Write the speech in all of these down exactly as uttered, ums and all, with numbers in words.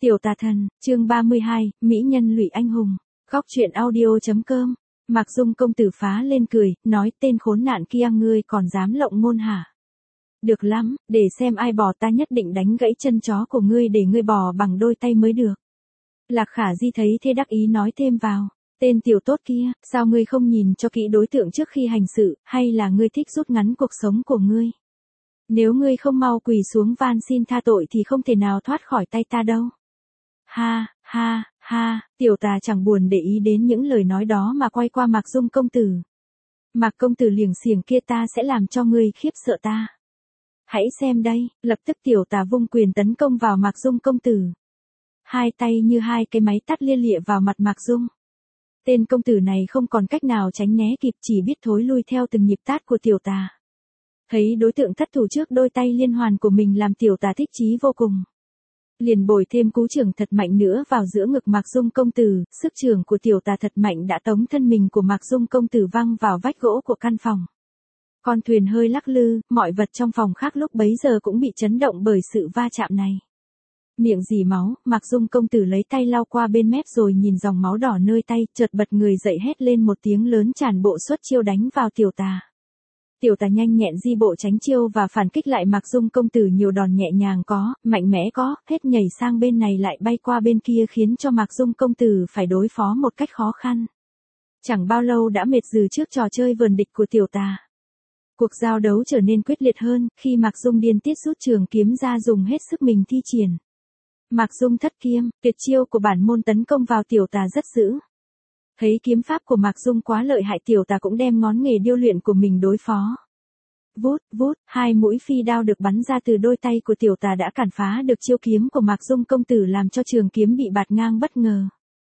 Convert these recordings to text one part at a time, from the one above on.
Tiểu tà thần, chương ba mươi hai, Mỹ nhân lụy anh hùng. Góc truyện audio.com. Mạc Dung công tử phá lên cười, nói tên khốn nạn kia ngươi còn dám lộng môn hả? Được lắm, để xem ai bò ta nhất định đánh gãy chân chó của ngươi để ngươi bò bằng đôi tay mới được. Lạc Khả Di thấy thế đắc ý nói thêm vào. Tên tiểu tốt kia, sao ngươi không nhìn cho kỹ đối tượng trước khi hành sự, hay là ngươi thích rút ngắn cuộc sống của ngươi? Nếu ngươi không mau quỳ xuống van xin tha tội thì không thể nào thoát khỏi tay ta đâu. Ha, ha, ha, tiểu tà chẳng buồn để ý đến những lời nói đó mà quay qua Mạc Dung công tử. Mạc công tử liềng xiềng kia ta sẽ làm cho ngươi khiếp sợ ta. Hãy xem đây, lập tức tiểu tà vung quyền tấn công vào Mạc Dung công tử. Hai tay như hai cái máy tát lia lịa vào mặt Mạc Dung. Tên công tử này không còn cách nào tránh né kịp, chỉ biết thối lui theo từng nhịp tát của tiểu tà. Thấy đối tượng thất thủ trước đôi tay liên hoàn của mình làm tiểu tà thích chí vô cùng. Liền bồi thêm cú chưởng thật mạnh nữa vào giữa ngực Mạc Dung công tử, sức chưởng của tiểu tà thật mạnh đã tống thân mình của Mạc Dung công tử văng vào vách gỗ của căn phòng. Con thuyền hơi lắc lư, mọi vật trong phòng khác lúc bấy giờ cũng bị chấn động bởi sự va chạm này. Miệng dì máu, Mạc Dung công tử lấy tay lau qua bên mép rồi nhìn dòng máu đỏ nơi tay, chợt bật người dậy hét lên một tiếng lớn tràn bộ xuất chiêu đánh vào tiểu tà. Tiểu tà nhanh nhẹn di bộ tránh chiêu và phản kích lại Mạc Dung công tử nhiều đòn nhẹ nhàng có, mạnh mẽ có, hết nhảy sang bên này lại bay qua bên kia khiến cho Mạc Dung công tử phải đối phó một cách khó khăn. Chẳng bao lâu đã mệt dừ trước trò chơi vờn địch của tiểu tà. Cuộc giao đấu trở nên quyết liệt hơn, khi Mạc Dung điên tiết rút trường kiếm ra dùng hết sức mình thi triển. Mạc Dung thất kiếm, tuyệt chiêu của bản môn tấn công vào tiểu tà rất dữ. Thấy kiếm pháp của Mạc Dung quá lợi hại, tiểu tà cũng đem ngón nghề điêu luyện của mình đối phó. Vút, vút, hai mũi phi đao được bắn ra từ đôi tay của tiểu tà đã cản phá được chiêu kiếm của Mạc Dung công tử làm cho trường kiếm bị bạt ngang bất ngờ.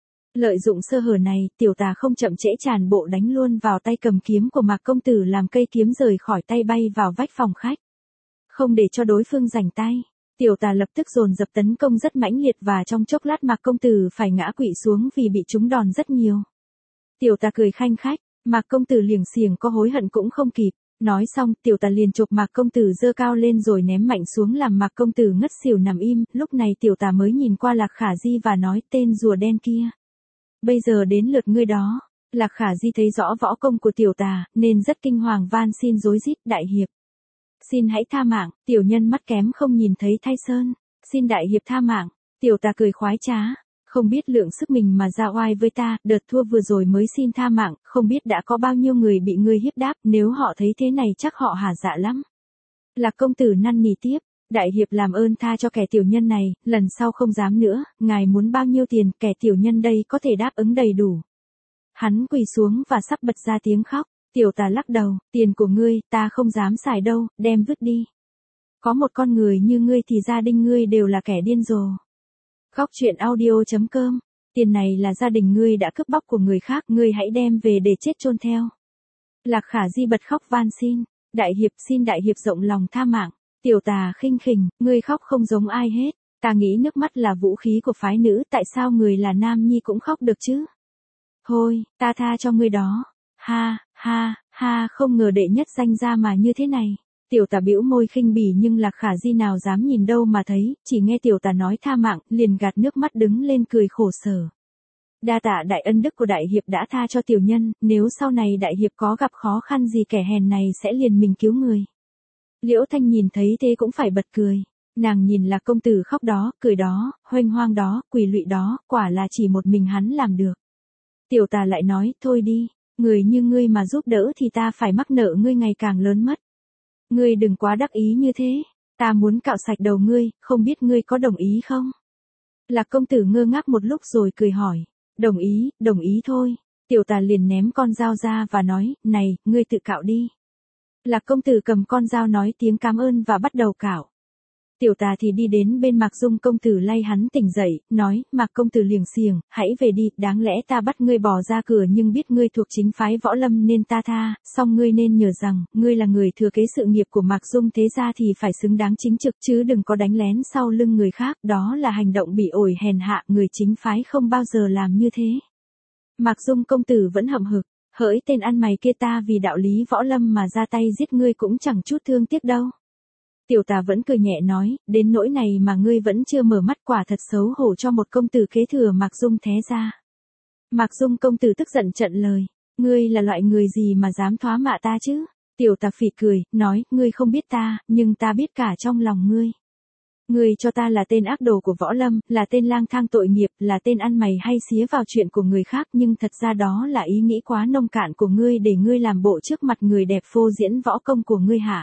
Lợi dụng sơ hở này, tiểu tà không chậm trễ tràn bộ đánh luôn vào tay cầm kiếm của Mạc công tử làm cây kiếm rời khỏi tay bay vào vách phòng khách. Không để cho đối phương rảnh tay, tiểu tà lập tức dồn dập tấn công rất mãnh liệt và trong chốc lát Mạc công tử phải ngã quỵ xuống vì bị trúng đòn rất nhiều. Tiểu tà cười khanh khách, Mạc công tử liềng xiềng có hối hận cũng không kịp. Nói xong, tiểu tà liền chộp Mạc công tử giơ cao lên rồi ném mạnh xuống làm Mạc công tử ngất xỉu nằm im. Lúc này tiểu tà mới nhìn qua Lạc Khả Di và nói tên rùa đen kia. Bây giờ đến lượt ngươi đó. Lạc Khả Di thấy rõ võ công của tiểu tà, nên rất kinh hoàng van xin rối rít, đại hiệp. Xin hãy tha mạng, tiểu nhân mắt kém không nhìn thấy thay sơn. Xin đại hiệp tha mạng, tiểu tà cười khoái trá. Không biết lượng sức mình mà ra oai với ta, đợt thua vừa rồi mới xin tha mạng, không biết đã có bao nhiêu người bị ngươi hiếp đáp, nếu họ thấy thế này chắc họ hả dạ lắm. Lạc công tử năn nỉ tiếp, đại hiệp làm ơn tha cho kẻ tiểu nhân này, lần sau không dám nữa, ngài muốn bao nhiêu tiền, kẻ tiểu nhân đây có thể đáp ứng đầy đủ. Hắn quỳ xuống và sắp bật ra tiếng khóc, tiểu tà lắc đầu, tiền của ngươi, ta không dám xài đâu, đem vứt đi. Có một con người như ngươi thì gia đình ngươi đều là kẻ điên rồ. Góc truyện audio.com. Tiền này là gia đình ngươi đã cướp bóc của người khác, ngươi hãy đem về để chết chôn theo. Lạc Khả Di bật khóc van xin, đại hiệp xin đại hiệp rộng lòng tha mạng. Tiểu tà khinh khỉnh, ngươi khóc không giống ai hết, ta nghĩ nước mắt là vũ khí của phái nữ, tại sao người là nam nhi cũng khóc được chứ? Thôi, ta tha cho ngươi đó. Ha, ha, ha, không ngờ đệ nhất danh ra mà như thế này. Tiểu tà bĩu môi khinh bỉ nhưng Lạc Khả Di nào dám nhìn đâu mà thấy, chỉ nghe tiểu tà nói tha mạng, liền gạt nước mắt đứng lên cười khổ sở. Đa tạ đại ân đức của đại hiệp đã tha cho tiểu nhân, nếu sau này đại hiệp có gặp khó khăn gì kẻ hèn này sẽ liền mình cứu người. Liễu Thanh nhìn thấy thế cũng phải bật cười. Nàng nhìn Lạc công tử khóc đó, cười đó, hoanh hoang đó, quỳ lụy đó, quả là chỉ một mình hắn làm được. Tiểu tà lại nói, thôi đi, người như ngươi mà giúp đỡ thì ta phải mắc nợ ngươi ngày càng lớn mất. Ngươi đừng quá đắc ý như thế, ta muốn cạo sạch đầu ngươi, không biết ngươi có đồng ý không? Lạc công tử ngơ ngác một lúc rồi cười hỏi, đồng ý, đồng ý thôi. Tiểu tà liền ném con dao ra và nói, này, ngươi tự cạo đi. Lạc công tử cầm con dao nói tiếng cảm ơn và bắt đầu cạo. Tiểu tà thì đi đến bên Mạc Dung công tử lay hắn tỉnh dậy, nói, Mạc công tử liềng xiềng, hãy về đi, đáng lẽ ta bắt ngươi bỏ ra cửa nhưng biết ngươi thuộc chính phái võ lâm nên ta tha, song ngươi nên nhớ rằng, ngươi là người thừa kế sự nghiệp của Mạc Dung thế gia thì phải xứng đáng chính trực chứ đừng có đánh lén sau lưng người khác, đó là hành động bị ổi hèn hạ, người chính phái không bao giờ làm như thế. Mạc Dung công tử vẫn hậm hực, hỡi tên ăn mày kia, ta vì đạo lý võ lâm mà ra tay giết ngươi cũng chẳng chút thương tiếc đâu. Tiểu tà vẫn cười nhẹ nói, đến nỗi này mà ngươi vẫn chưa mở mắt, quả thật xấu hổ cho một công tử kế thừa Mạc Dung thế gia. Mạc Dung công tử tức giận trận lời, ngươi là loại người gì mà dám thoá mạ ta chứ? Tiểu tà phì cười, nói, ngươi không biết ta, nhưng ta biết cả trong lòng ngươi. Ngươi cho ta là tên ác đồ của võ lâm, là tên lang thang tội nghiệp, là tên ăn mày hay xía vào chuyện của người khác, nhưng thật ra đó là ý nghĩ quá nông cạn của ngươi để ngươi làm bộ trước mặt người đẹp phô diễn võ công của ngươi hả?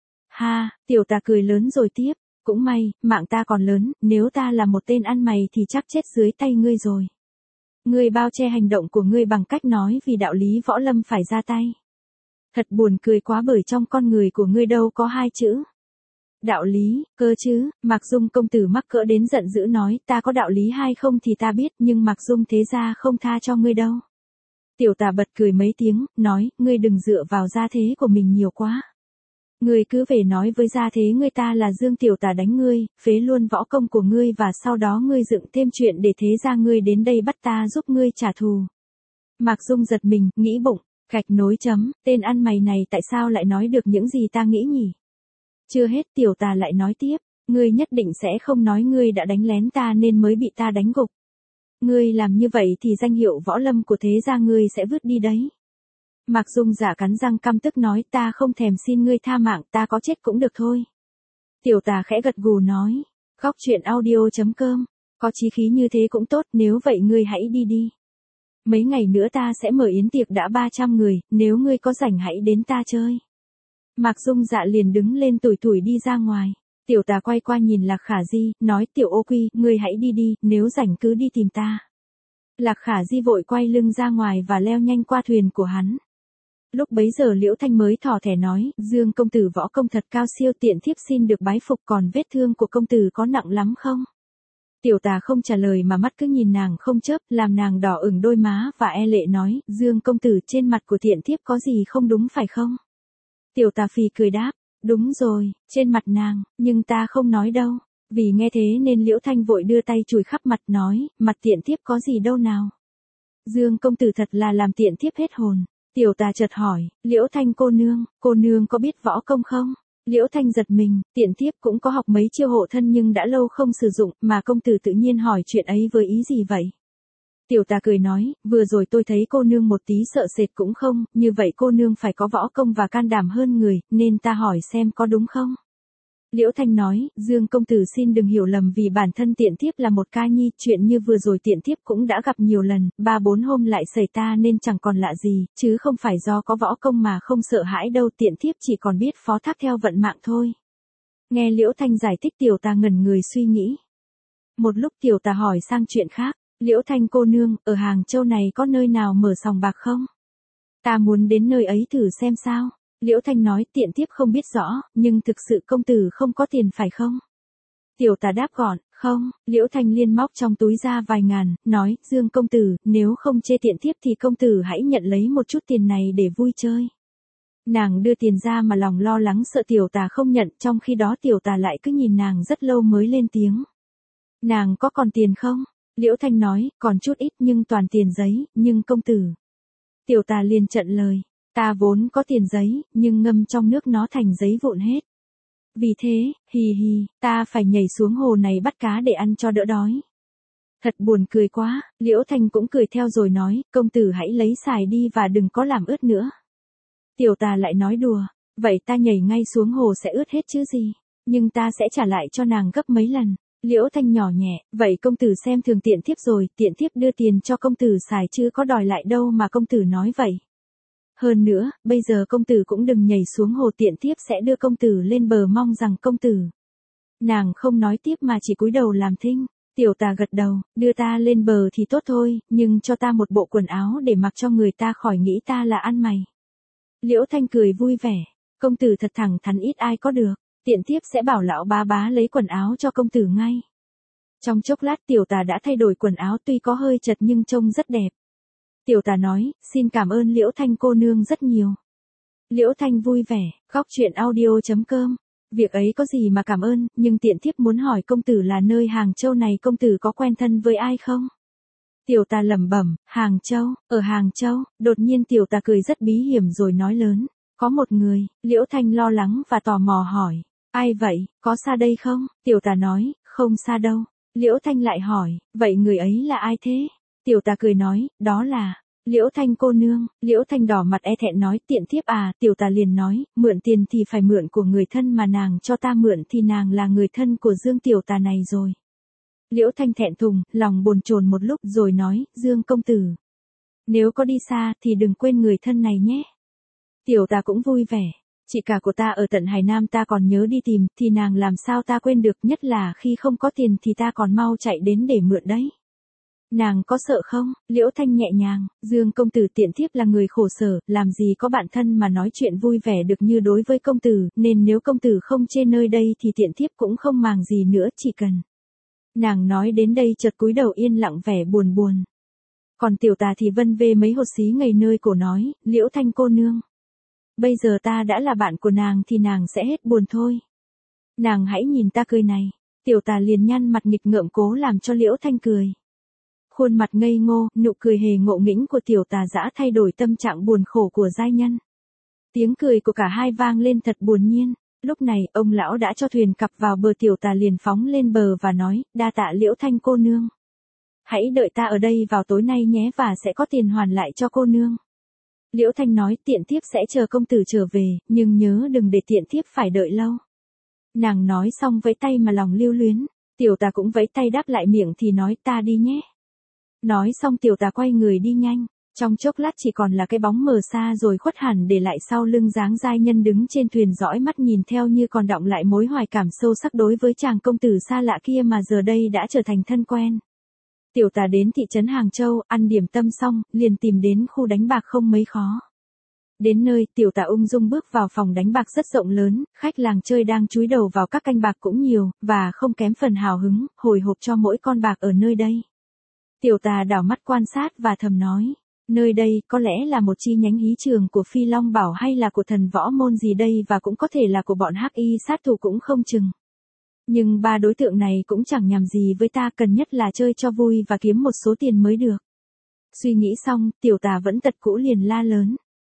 Ha, tiểu tà cười lớn rồi tiếp, cũng may, mạng ta còn lớn, nếu ta là một tên ăn mày thì chắc chết dưới tay ngươi rồi. Ngươi bao che hành động của ngươi bằng cách nói vì đạo lý võ lâm phải ra tay. Thật buồn cười quá, bởi trong con người của ngươi đâu có hai chữ đạo lý, cơ chứ. Mạc Dung công tử mắc cỡ đến giận dữ nói, ta có đạo lý hay không thì ta biết, nhưng Mạc Dung thế gia không tha cho ngươi đâu. Tiểu tà bật cười mấy tiếng, nói, ngươi đừng dựa vào gia thế của mình nhiều quá. Ngươi cứ về nói với gia thế ngươi ta là Dương tiểu tà đánh ngươi, phế luôn võ công của ngươi và sau đó ngươi dựng thêm chuyện để thế gia ngươi đến đây bắt ta giúp ngươi trả thù. Mạc Dung giật mình, nghĩ bụng, gạch nối chấm, tên ăn mày này tại sao lại nói được những gì ta nghĩ nhỉ? Chưa hết, tiểu tà lại nói tiếp, ngươi nhất định sẽ không nói ngươi đã đánh lén ta nên mới bị ta đánh gục. Ngươi làm như vậy thì danh hiệu võ lâm của thế gia ngươi sẽ vứt đi đấy. Mạc Dung giả cắn răng căm tức nói, ta không thèm xin ngươi tha mạng, ta có chết cũng được thôi. Tiểu tà khẽ gật gù nói, góc truyện audio chấm com, có chí khí như thế cũng tốt, nếu vậy ngươi hãy đi đi. Mấy ngày nữa ta sẽ mở yến tiệc đã ba trăm người, nếu ngươi có rảnh hãy đến ta chơi. Mạc Dung dạ liền đứng lên tủi thủi đi ra ngoài. Tiểu tà quay qua nhìn Lạc Khả Di, nói, tiểu ô quy, ngươi hãy đi đi, nếu rảnh cứ đi tìm ta. Lạc Khả Di vội quay lưng ra ngoài và leo nhanh qua thuyền của hắn. Lúc bấy giờ Liễu Thanh mới thỏ thẻ nói, Dương công tử võ công thật cao siêu, tiện thiếp xin được bái phục, còn vết thương của công tử có nặng lắm không? Tiểu tà không trả lời mà mắt cứ nhìn nàng không chớp, làm nàng đỏ ửng đôi má và e lệ nói, Dương công tử, trên mặt của tiện thiếp có gì không đúng phải không? Tiểu tà phì cười đáp, đúng rồi, trên mặt nàng, nhưng ta không nói đâu. Vì nghe thế nên Liễu Thanh vội đưa tay chùi khắp mặt nói, mặt tiện thiếp có gì đâu nào. Dương công tử thật là làm tiện thiếp hết hồn. Tiểu tà chợt hỏi, Liễu Thanh cô nương, cô nương có biết võ công không? Liễu Thanh giật mình, tiện thiếp cũng có học mấy chiêu hộ thân nhưng đã lâu không sử dụng, mà công tử tự nhiên hỏi chuyện ấy với ý gì vậy? Tiểu tà cười nói, vừa rồi tôi thấy cô nương một tí sợ sệt cũng không, như vậy cô nương phải có võ công và can đảm hơn người, nên ta hỏi xem có đúng không? Liễu Thanh nói, Dương công tử xin đừng hiểu lầm, vì bản thân tiện thiếp là một ca nhi, chuyện như vừa rồi tiện thiếp cũng đã gặp nhiều lần, ba bốn hôm lại xảy ta nên chẳng còn lạ gì, chứ không phải do có võ công mà không sợ hãi đâu, tiện thiếp chỉ còn biết phó thác theo vận mạng thôi. Nghe Liễu Thanh giải thích, tiểu tà ngẩn người suy nghĩ. Một lúc tiểu tà hỏi sang chuyện khác, Liễu Thanh cô nương, ở Hàng Châu này có nơi nào mở sòng bạc không? Ta muốn đến nơi ấy thử xem sao. Liễu Thanh nói, tiện thiếp không biết rõ, nhưng thực sự công tử không có tiền phải không? Tiểu tà đáp gọn, không. Liễu Thanh liên móc trong túi ra vài ngàn, nói, Dương công tử, nếu không chê tiện thiếp thì công tử hãy nhận lấy một chút tiền này để vui chơi. Nàng đưa tiền ra mà lòng lo lắng sợ tiểu tà không nhận, trong khi đó tiểu tà lại cứ nhìn nàng rất lâu mới lên tiếng. Nàng có còn tiền không? Liễu Thanh nói, còn chút ít nhưng toàn tiền giấy, nhưng công tử. Tiểu tà liền trận lời. Ta vốn có tiền giấy, nhưng ngâm trong nước nó thành giấy vụn hết. Vì thế, hì hì, ta phải nhảy xuống hồ này bắt cá để ăn cho đỡ đói. Thật buồn cười quá, Liễu Thanh cũng cười theo rồi nói, công tử hãy lấy xài đi và đừng có làm ướt nữa. Tiểu tà lại nói đùa, vậy ta nhảy ngay xuống hồ sẽ ướt hết chứ gì, nhưng ta sẽ trả lại cho nàng gấp mấy lần. Liễu Thanh nhỏ nhẹ, vậy công tử xem thường tiện thiếp rồi, tiện thiếp đưa tiền cho công tử xài chứ có đòi lại đâu mà công tử nói vậy. Hơn nữa, bây giờ công tử cũng đừng nhảy xuống hồ, tiện thiếp sẽ đưa công tử lên bờ, mong rằng công tử. Nàng không nói tiếp mà chỉ cúi đầu làm thinh. Tiểu tà gật đầu, đưa ta lên bờ thì tốt thôi, nhưng cho ta một bộ quần áo để mặc cho người ta khỏi nghĩ ta là ăn mày. Liễu Thanh cười vui vẻ, công tử thật thẳng thắn, ít ai có được, tiện thiếp sẽ bảo lão bá bá lấy quần áo cho công tử ngay. Trong chốc lát tiểu tà đã thay đổi quần áo, tuy có hơi chật nhưng trông rất đẹp. Tiểu tà nói, xin cảm ơn Liễu Thanh cô nương rất nhiều. Liễu Thanh vui vẻ, góc truyện audio chấm com. Việc ấy có gì mà cảm ơn, nhưng tiện thiếp muốn hỏi công tử là nơi Hàng Châu này công tử có quen thân với ai không? Tiểu tà lẩm bẩm, Hàng Châu, ở Hàng Châu, đột nhiên tiểu tà cười rất bí hiểm rồi nói lớn, có một người. Liễu Thanh lo lắng và tò mò hỏi, Ai vậy, có xa đây không? Tiểu tà nói, không xa đâu. Liễu Thanh lại hỏi, vậy người ấy là ai thế? Tiểu tà cười nói, đó là Liễu Thanh cô nương. Liễu Thanh đỏ mặt e thẹn nói, tiện thiếp à. Tiểu tà liền nói, mượn tiền thì phải mượn của người thân, mà nàng cho ta mượn thì nàng là người thân của Dương tiểu tà này rồi. Liễu Thanh thẹn thùng, lòng bồn chồn một lúc rồi nói, Dương công tử, nếu có đi xa thì đừng quên người thân này nhé. Tiểu tà cũng vui vẻ, chị cả của ta ở tận Hải Nam ta còn nhớ đi tìm, thì nàng làm sao ta quên được, nhất là khi không có tiền thì ta còn mau chạy đến để mượn đấy. Nàng có sợ không? Liễu Thanh nhẹ nhàng, Dương công tử, tiện thiếp là người khổ sở, làm gì có bạn thân mà nói chuyện vui vẻ được như đối với công tử, nên nếu công tử không chê nơi đây thì tiện thiếp cũng không màng gì nữa, chỉ cần. Nàng nói đến đây chợt cúi đầu yên lặng vẻ buồn buồn. Còn tiểu tà thì vân vê mấy hột xí ngây nơi cổ nói, Liễu Thanh cô nương, bây giờ ta đã là bạn của nàng thì nàng sẽ hết buồn thôi. Nàng hãy nhìn ta cười này. Tiểu tà liền nhăn mặt nghịch ngợm cố làm cho Liễu Thanh cười. Khuôn mặt ngây ngô, nụ cười hề ngộ nghĩnh của tiểu tà dã thay đổi tâm trạng buồn khổ của giai nhân. Tiếng cười của cả hai vang lên thật buồn nhiên. Lúc này, ông lão đã cho thuyền cập vào bờ, tiểu tà liền phóng lên bờ và nói, đa tạ Liễu Thanh cô nương. Hãy đợi ta ở đây vào tối nay nhé, và sẽ có tiền hoàn lại cho cô nương. Liễu Thanh nói, tiện thiếp sẽ chờ công tử trở về, nhưng nhớ đừng để tiện thiếp phải đợi lâu. Nàng nói xong vẫy tay mà lòng lưu luyến. Tiểu tà cũng vẫy tay đáp lại, miệng thì nói, ta đi nhé. Nói xong tiểu tà quay người đi nhanh. Trong chốc lát chỉ còn là cái bóng mờ xa rồi khuất hẳn, để lại sau lưng dáng giai nhân đứng trên thuyền dõi mắt nhìn theo, như còn đọng lại mối hoài cảm sâu sắc đối với chàng công tử xa lạ kia mà giờ đây đã trở thành thân quen. Tiểu tà đến thị trấn Hàng Châu, ăn điểm tâm xong, liền tìm đến khu đánh bạc không mấy khó. Đến nơi, tiểu tà ung dung bước vào phòng đánh bạc rất rộng lớn, khách làng chơi đang chúi đầu vào các canh bạc cũng nhiều, và không kém phần hào hứng, hồi hộp cho mỗi con bạc ở nơi đây. Tiểu tà đảo mắt quan sát và thầm nói, nơi đây có lẽ là một chi nhánh hí trường của Phi Long Bảo hay là của thần võ môn gì đây, và cũng có thể là của bọn hắc y sát thủ cũng không chừng. Nhưng ba đối tượng này cũng chẳng nhằm gì với ta, cần nhất là chơi cho vui và kiếm một số tiền mới được. Suy nghĩ xong, tiểu tà vẫn tật cũ liền la lớn.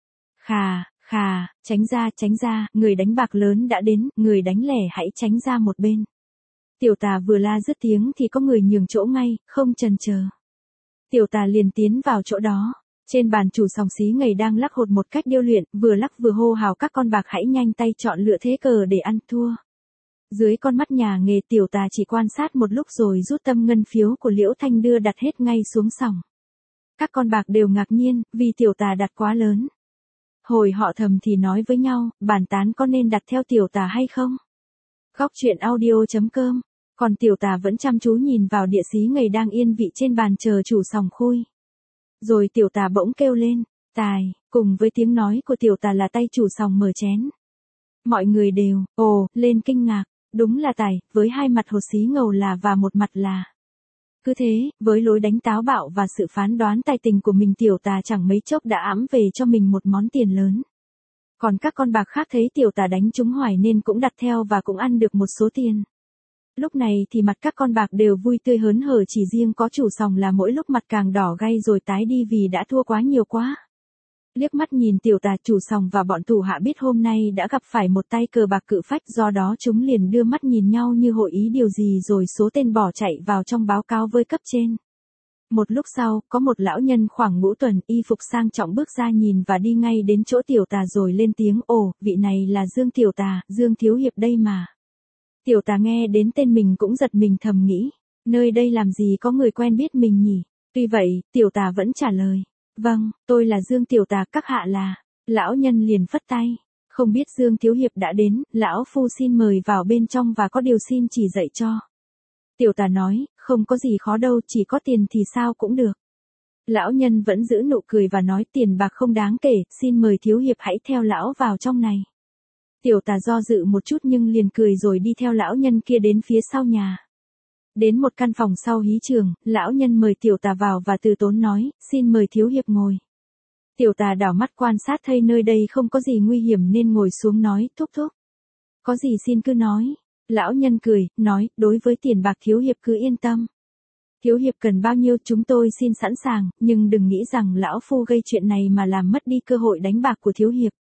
Khà, khà, tránh ra, tránh ra, người đánh bạc lớn đã đến, người đánh lẻ hãy tránh ra một bên. Tiểu tà vừa la dứt tiếng thì có người nhường chỗ ngay, không chần chờ. Tiểu tà liền tiến vào chỗ đó. Trên bàn chủ sòng xí ngầy đang lắc hột một cách điêu luyện, vừa lắc vừa hô hào các con bạc hãy nhanh tay chọn lựa thế cờ để ăn thua. Dưới con mắt nhà nghề, tiểu tà chỉ quan sát một lúc rồi rút tâm ngân phiếu của Liễu Thanh đưa đặt hết ngay xuống sòng. Các con bạc đều ngạc nhiên, vì tiểu tà đặt quá lớn. Hồi họ thầm thì nói với nhau, bàn tán có nên đặt theo tiểu tà hay không. Góc truyện audio chấm com. Còn tiểu tà vẫn chăm chú nhìn vào địa xí ngầy đang yên vị trên bàn chờ chủ sòng khui. Rồi tiểu tà bỗng kêu lên, tài, cùng với tiếng nói của tiểu tà là tay chủ sòng mở chén. Mọi người đều, ồ, lên kinh ngạc, đúng là tài, với hai mặt hột xí ngầu là và một mặt là. Cứ thế, với lối đánh táo bạo và sự phán đoán tài tình của mình, tiểu tà chẳng mấy chốc đã ẵm về cho mình một món tiền lớn. Còn các con bạc khác thấy tiểu tà đánh trúng hoài nên cũng đặt theo và cũng ăn được một số tiền. Lúc này thì mặt các con bạc đều vui tươi hớn hở, chỉ riêng có chủ sòng là mỗi lúc mặt càng đỏ gay rồi tái đi vì đã thua quá nhiều quá. Liếc mắt nhìn tiểu tà, chủ sòng và bọn thủ hạ biết hôm nay đã gặp phải một tay cờ bạc cự phách, do đó chúng liền đưa mắt nhìn nhau như hội ý điều gì, rồi số tên bỏ chạy vào trong báo cáo với cấp trên. Một lúc sau, có một lão nhân khoảng ngũ tuần, y phục sang trọng bước ra nhìn và đi ngay đến chỗ tiểu tà rồi lên tiếng, ồ, vị này là Dương tiểu tà, Dương thiếu hiệp đây mà. Tiểu tà nghe đến tên mình cũng giật mình, thầm nghĩ, nơi đây làm gì có người quen biết mình nhỉ. Tuy vậy, tiểu tà vẫn trả lời, vâng, tôi là Dương tiểu tà, các hạ là. Lão nhân liền phất tay, không biết Dương thiếu hiệp đã đến, lão phu xin mời vào bên trong và có điều xin chỉ dạy cho. Tiểu tà nói, không có gì khó đâu, chỉ có tiền thì sao cũng được. Lão nhân vẫn giữ nụ cười và nói, tiền bạc không đáng kể, xin mời thiếu hiệp hãy theo lão vào trong này. Tiểu tà do dự một chút nhưng liền cười rồi đi theo lão nhân kia đến phía sau nhà. Đến một căn phòng sau hí trường, lão nhân mời tiểu tà vào và từ tốn nói, xin mời thiếu hiệp ngồi. Tiểu tà đảo mắt quan sát thấy nơi đây không có gì nguy hiểm nên ngồi xuống nói, thúc thúc. Có gì xin cứ nói. Lão nhân cười, nói, đối với tiền bạc thiếu hiệp cứ yên tâm. Thiếu hiệp cần bao nhiêu chúng tôi xin sẵn sàng, nhưng đừng nghĩ rằng lão phu gây chuyện này mà làm mất đi cơ hội đánh bạc của thiếu hiệp.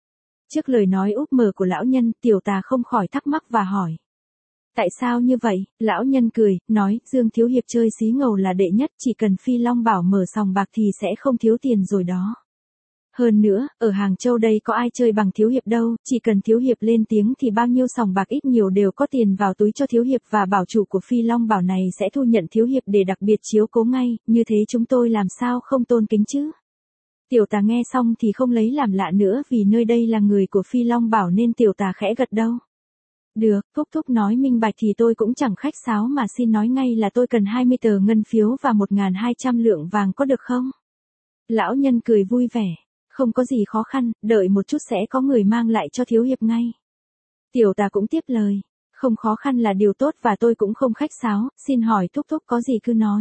Trước lời nói úp mở của lão nhân, tiểu tà không khỏi thắc mắc và hỏi. Tại sao như vậy? Lão nhân cười, nói, Dương Thiếu Hiệp chơi xí ngầu là đệ nhất, chỉ cần Phi Long Bảo mở sòng bạc thì sẽ không thiếu tiền rồi đó. Hơn nữa, ở Hàng Châu đây có ai chơi bằng Thiếu Hiệp đâu, chỉ cần Thiếu Hiệp lên tiếng thì bao nhiêu sòng bạc ít nhiều đều có tiền vào túi cho Thiếu Hiệp và bảo chủ của Phi Long Bảo này sẽ thu nhận Thiếu Hiệp để đặc biệt chiếu cố ngay, như thế chúng tôi làm sao không tôn kính chứ? Tiểu tà nghe xong thì không lấy làm lạ nữa vì nơi đây là người của Phi Long Bảo nên tiểu tà khẽ gật đầu. Được, thúc thúc nói minh bạch thì tôi cũng chẳng khách sáo mà xin nói ngay là tôi cần hai mươi tờ ngân phiếu và một nghìn hai trăm lượng vàng có được không? Lão nhân cười vui vẻ. Không có gì khó khăn, đợi một chút sẽ có người mang lại cho Thiếu Hiệp ngay. Tiểu tà cũng tiếp lời. Không khó khăn là điều tốt và tôi cũng không khách sáo, xin hỏi thúc thúc có gì cứ nói.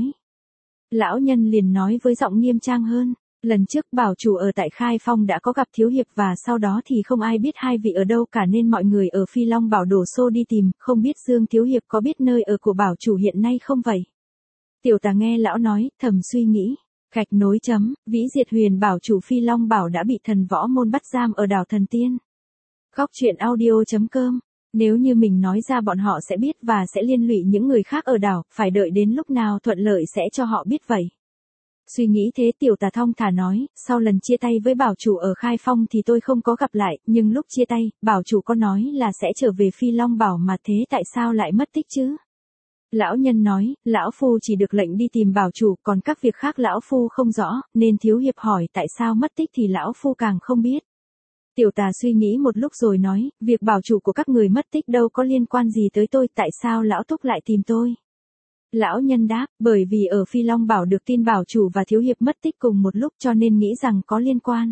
Lão nhân liền nói với giọng nghiêm trang hơn. Lần trước bảo chủ ở tại Khai Phong đã có gặp Thiếu Hiệp và sau đó thì không ai biết hai vị ở đâu cả nên mọi người ở Phi Long Bảo đổ xô đi tìm, không biết Dương Thiếu Hiệp có biết nơi ở của bảo chủ hiện nay không vậy? Tiểu tà nghe lão nói, thầm suy nghĩ. Gạch nối chấm, Vĩ Diệt Huyền bảo chủ Phi Long Bảo đã bị thần võ môn bắt giam ở đảo Thần Tiên. Góc truyện audio chấm com. Nếu như mình nói ra bọn họ sẽ biết và sẽ liên lụy những người khác ở đảo, phải đợi đến lúc nào thuận lợi sẽ cho họ biết vậy. Suy nghĩ thế tiểu tà thong thả nói, sau lần chia tay với bảo chủ ở Khai Phong thì tôi không có gặp lại, nhưng lúc chia tay, bảo chủ có nói là sẽ trở về Phi Long Bảo mà thế tại sao lại mất tích chứ? Lão nhân nói, lão phu chỉ được lệnh đi tìm bảo chủ, còn các việc khác lão phu không rõ, nên Thiếu Hiệp hỏi tại sao mất tích thì lão phu càng không biết. Tiểu tà suy nghĩ một lúc rồi nói, việc bảo chủ của các người mất tích đâu có liên quan gì tới tôi, tại sao lão thúc lại tìm tôi? Lão nhân đáp, bởi vì ở Phi Long Bảo được tin bảo chủ và Thiếu Hiệp mất tích cùng một lúc cho nên nghĩ rằng có liên quan.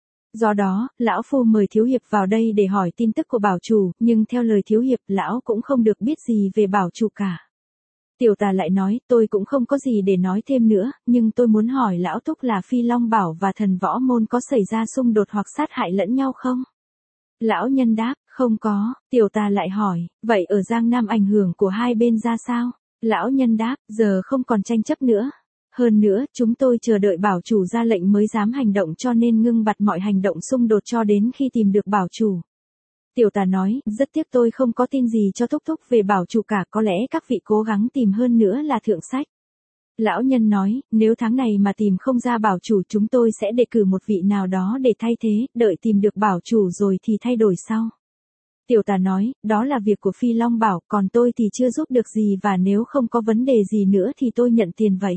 Do đó, lão phu mời Thiếu Hiệp vào đây để hỏi tin tức của bảo chủ, nhưng theo lời Thiếu Hiệp, lão cũng không được biết gì về bảo chủ cả. Tiểu tà lại nói, tôi cũng không có gì để nói thêm nữa, nhưng tôi muốn hỏi lão thúc là Phi Long Bảo và thần võ môn có xảy ra xung đột hoặc sát hại lẫn nhau không? Lão nhân đáp, không có, tiểu tà lại hỏi, vậy ở Giang Nam ảnh hưởng của hai bên ra sao? Lão nhân đáp, giờ không còn tranh chấp nữa. Hơn nữa, chúng tôi chờ đợi bảo chủ ra lệnh mới dám hành động cho nên ngưng bặt mọi hành động xung đột cho đến khi tìm được bảo chủ. Tiểu tà nói, rất tiếc tôi không có tin gì cho thúc thúc về bảo chủ cả, có lẽ các vị cố gắng tìm hơn nữa là thượng sách. Lão nhân nói, nếu tháng này mà tìm không ra bảo chủ chúng tôi sẽ đề cử một vị nào đó để thay thế, đợi tìm được bảo chủ rồi thì thay đổi sau. Tiểu tà nói, đó là việc của Phi Long Bảo, còn tôi thì chưa giúp được gì và nếu không có vấn đề gì nữa thì tôi nhận tiền vậy.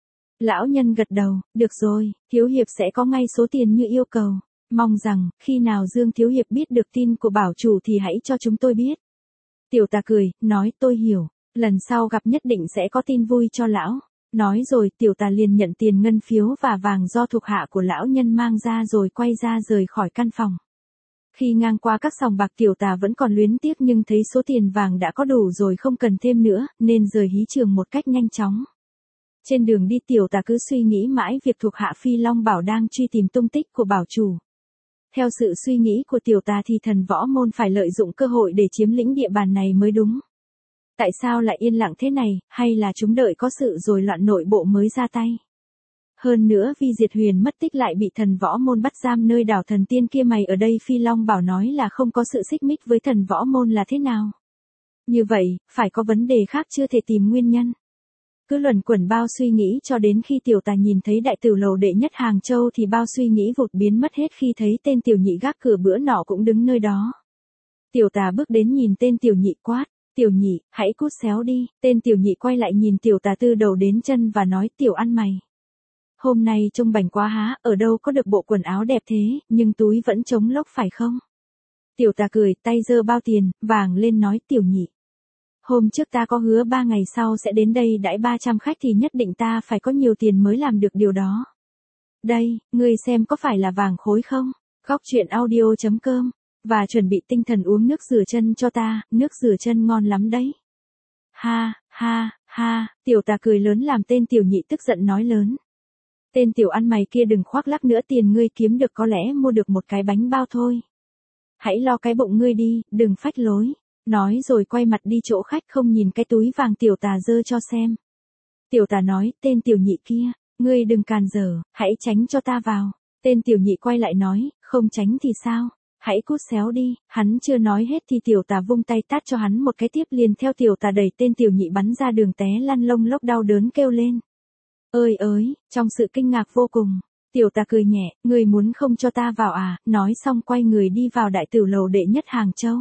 Lão nhân gật đầu, được rồi, Thiếu Hiệp sẽ có ngay số tiền như yêu cầu. Mong rằng, khi nào Dương Thiếu Hiệp biết được tin của bảo chủ thì hãy cho chúng tôi biết. Tiểu tà cười, nói tôi hiểu, lần sau gặp nhất định sẽ có tin vui cho lão. Nói rồi tiểu tà liền nhận tiền ngân phiếu và vàng do thuộc hạ của lão nhân mang ra rồi quay ra rời khỏi căn phòng. Khi ngang qua các sòng bạc tiểu tà vẫn còn luyến tiếc nhưng thấy số tiền vàng đã có đủ rồi không cần thêm nữa, nên rời hí trường một cách nhanh chóng. Trên đường đi tiểu tà cứ suy nghĩ mãi việc thuộc hạ Phi Long Bảo đang truy tìm tung tích của bảo chủ. Theo sự suy nghĩ của tiểu tà thì thần võ môn phải lợi dụng cơ hội để chiếm lĩnh địa bàn này mới đúng. Tại sao lại yên lặng thế này, hay là chúng đợi có sự rồi loạn nội bộ mới ra tay? Hơn nữa Vi Diệt Huyền mất tích lại bị thần võ môn bắt giam nơi đảo Thần Tiên kia, mày ở đây Phi Long Bảo nói là không có sự xích mích với thần võ môn là thế nào? Như vậy, phải có vấn đề khác chưa thể tìm nguyên nhân. Cứ luẩn quẩn bao suy nghĩ cho đến khi tiểu tà nhìn thấy đại tử lầu đệ nhất Hàng Châu thì bao suy nghĩ vụt biến mất hết khi thấy tên tiểu nhị gác cửa bữa nọ cũng đứng nơi đó. Tiểu tà bước đến nhìn tên tiểu nhị quát, tiểu nhị, hãy cút xéo đi, tên tiểu nhị quay lại nhìn tiểu tà từ đầu đến chân và nói, tiểu ăn mày. Hôm nay trông bảnh quá há, ở đâu có được bộ quần áo đẹp thế, nhưng túi vẫn trống lốc phải không? Tiểu tà cười, tay giơ bao tiền, vàng lên nói, tiểu nhị. Hôm trước ta có hứa ba ngày sau sẽ đến đây đãi ba trăm khách thì nhất định ta phải có nhiều tiền mới làm được điều đó. Đây, ngươi xem có phải là vàng khối không? Góc truyện audio chấm com. Và chuẩn bị tinh thần uống nước rửa chân cho ta, nước rửa chân ngon lắm đấy. Ha, ha, ha, tiểu tà cười lớn làm tên tiểu nhị tức giận nói lớn. Tên tiểu ăn mày kia đừng khoác lác nữa, tiền ngươi kiếm được có lẽ mua được một cái bánh bao thôi. Hãy lo cái bụng ngươi đi, đừng phách lối. Nói rồi quay mặt đi chỗ khách không nhìn cái túi vàng tiểu tà giơ cho xem. Tiểu tà nói, tên tiểu nhị kia, ngươi đừng càn dở, hãy tránh cho ta vào. Tên tiểu nhị quay lại nói, không tránh thì sao? Hãy cút xéo đi, hắn chưa nói hết thì tiểu tà vung tay tát cho hắn một cái tiếp liền theo tiểu tà đẩy tên tiểu nhị bắn ra đường té lăn lông lốc đau đớn kêu lên. Ơi ơi, trong sự kinh ngạc vô cùng, tiểu tà cười nhẹ, người muốn không cho ta vào à, nói xong quay người đi vào đại tiểu lầu đệ nhất Hàng Châu.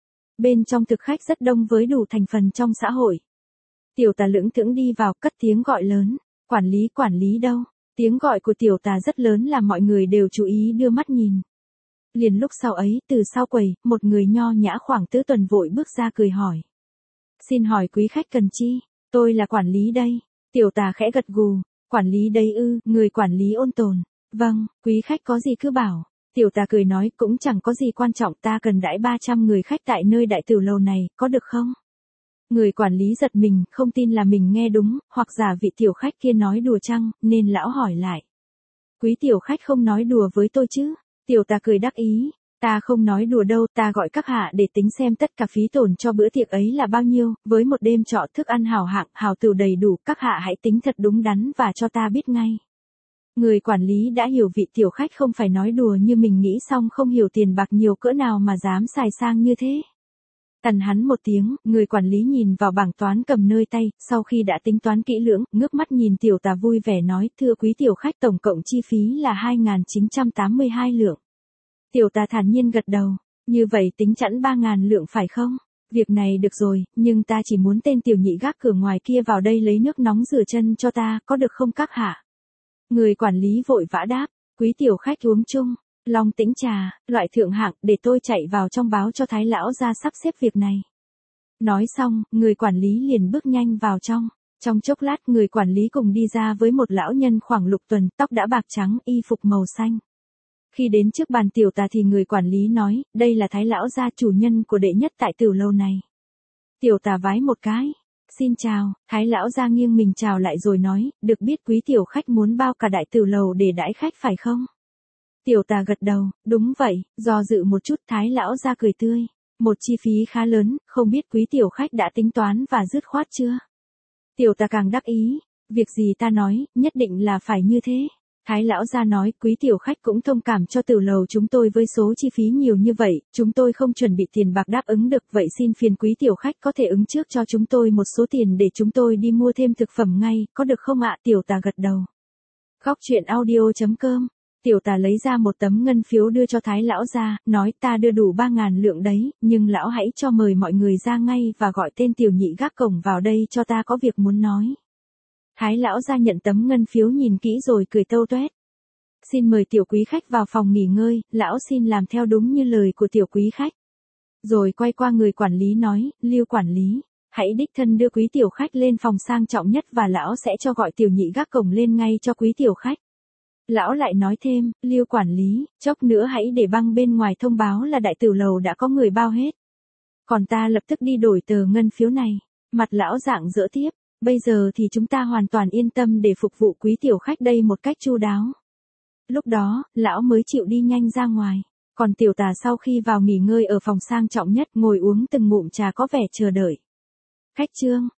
Bên trong thực khách rất đông với đủ thành phần trong xã hội. Tiểu tà lững thững đi vào cất tiếng gọi lớn, quản lý quản lý đâu, tiếng gọi của tiểu tà rất lớn làm mọi người đều chú ý đưa mắt nhìn. Liền lúc sau ấy, từ sau quầy, một người nho nhã khoảng tứ tuần vội bước ra cười hỏi. Xin hỏi quý khách cần chi, tôi là quản lý đây. Tiểu tà khẽ gật gù, quản lý đây ư, người quản lý ôn tồn. Vâng, quý khách có gì cứ bảo. Tiểu tà cười nói cũng chẳng có gì quan trọng, ta cần đãi ba trăm người khách tại nơi đại tiểu lầu này, có được không? Người quản lý giật mình, không tin là mình nghe đúng, hoặc giả vị tiểu khách kia nói đùa chăng, nên lão hỏi lại. Quý tiểu khách không nói đùa với tôi chứ? Tiểu tà cười đắc ý, ta không nói đùa đâu, ta gọi các hạ để tính xem tất cả phí tổn cho bữa tiệc ấy là bao nhiêu, với một đêm trọ thức ăn hảo hạng, hào tửu đầy đủ, các hạ hãy tính thật đúng đắn và cho ta biết ngay. Người quản lý đã hiểu vị tiểu khách không phải nói đùa như mình nghĩ, xong không hiểu tiền bạc nhiều cỡ nào mà dám xài sang như thế. Tần hắn một tiếng, người quản lý nhìn vào bảng toán cầm nơi tay, sau khi đã tính toán kỹ lưỡng, ngước mắt nhìn tiểu tà vui vẻ nói, thưa quý tiểu khách, tổng cộng chi phí là hai nghìn chín trăm tám mươi hai lượng. Tiểu tà thản nhiên gật đầu, như vậy tính chẵn ba nghìn lượng phải không? Việc này được rồi, nhưng ta chỉ muốn tên tiểu nhị gác cửa ngoài kia vào đây lấy nước nóng rửa chân cho ta, có được không các hạ? Người quản lý vội vã đáp, quý tiểu khách uống chung, long tĩnh trà, loại thượng hạng, để tôi chạy vào trong báo cho Thái lão ra sắp xếp việc này. Nói xong, người quản lý liền bước nhanh vào trong. Trong chốc lát người quản lý cùng đi ra với một lão nhân khoảng lục tuần, tóc đã bạc trắng, y phục màu xanh. Khi đến trước bàn tiểu tà thì người quản lý nói, đây là Thái lão gia chủ nhân của đệ nhất tại tiểu lâu này. Tiểu tà vái một cái. Xin chào, Thái lão gia nghiêng mình chào lại rồi nói, được biết quý tiểu khách muốn bao cả đại tiểu lầu để đãi khách phải không? Tiểu tà gật đầu, đúng vậy, do dự một chút Thái lão gia cười tươi. Một chi phí khá lớn, không biết quý tiểu khách đã tính toán và dứt khoát chưa? Tiểu tà càng đắc ý, việc gì ta nói, nhất định là phải như thế. Thái lão gia nói, quý tiểu khách cũng thông cảm cho tiểu lầu chúng tôi với số chi phí nhiều như vậy, chúng tôi không chuẩn bị tiền bạc đáp ứng được, vậy xin phiền quý tiểu khách có thể ứng trước cho chúng tôi một số tiền để chúng tôi đi mua thêm thực phẩm ngay, có được không ạ? Tiểu tà gật đầu. Góc truyện audio chấm com. Tiểu tà lấy ra một tấm ngân phiếu đưa cho Thái lão gia, nói ta đưa đủ ba ngàn lượng đấy, nhưng lão hãy cho mời mọi người ra ngay và gọi tên tiểu nhị gác cổng vào đây cho ta có việc muốn nói. Thái lão gia nhận tấm ngân phiếu nhìn kỹ rồi cười tâu tuét. Xin mời tiểu quý khách vào phòng nghỉ ngơi, lão xin làm theo đúng như lời của tiểu quý khách. Rồi quay qua người quản lý nói, Lưu quản lý, hãy đích thân đưa quý tiểu khách lên phòng sang trọng nhất và lão sẽ cho gọi tiểu nhị gác cổng lên ngay cho quý tiểu khách. Lão lại nói thêm, Lưu quản lý, chốc nữa hãy để băng bên ngoài thông báo là đại tiểu lầu đã có người bao hết. Còn ta lập tức đi đổi tờ ngân phiếu này. Mặt lão rạng rỡ tiếp, bây giờ thì chúng ta hoàn toàn yên tâm để phục vụ quý tiểu khách đây một cách chu đáo. Lúc đó, lão mới chịu đi nhanh ra ngoài. Còn tiểu tà sau khi vào nghỉ ngơi ở phòng sang trọng nhất ngồi uống từng ngụm trà có vẻ chờ đợi. Khách trương,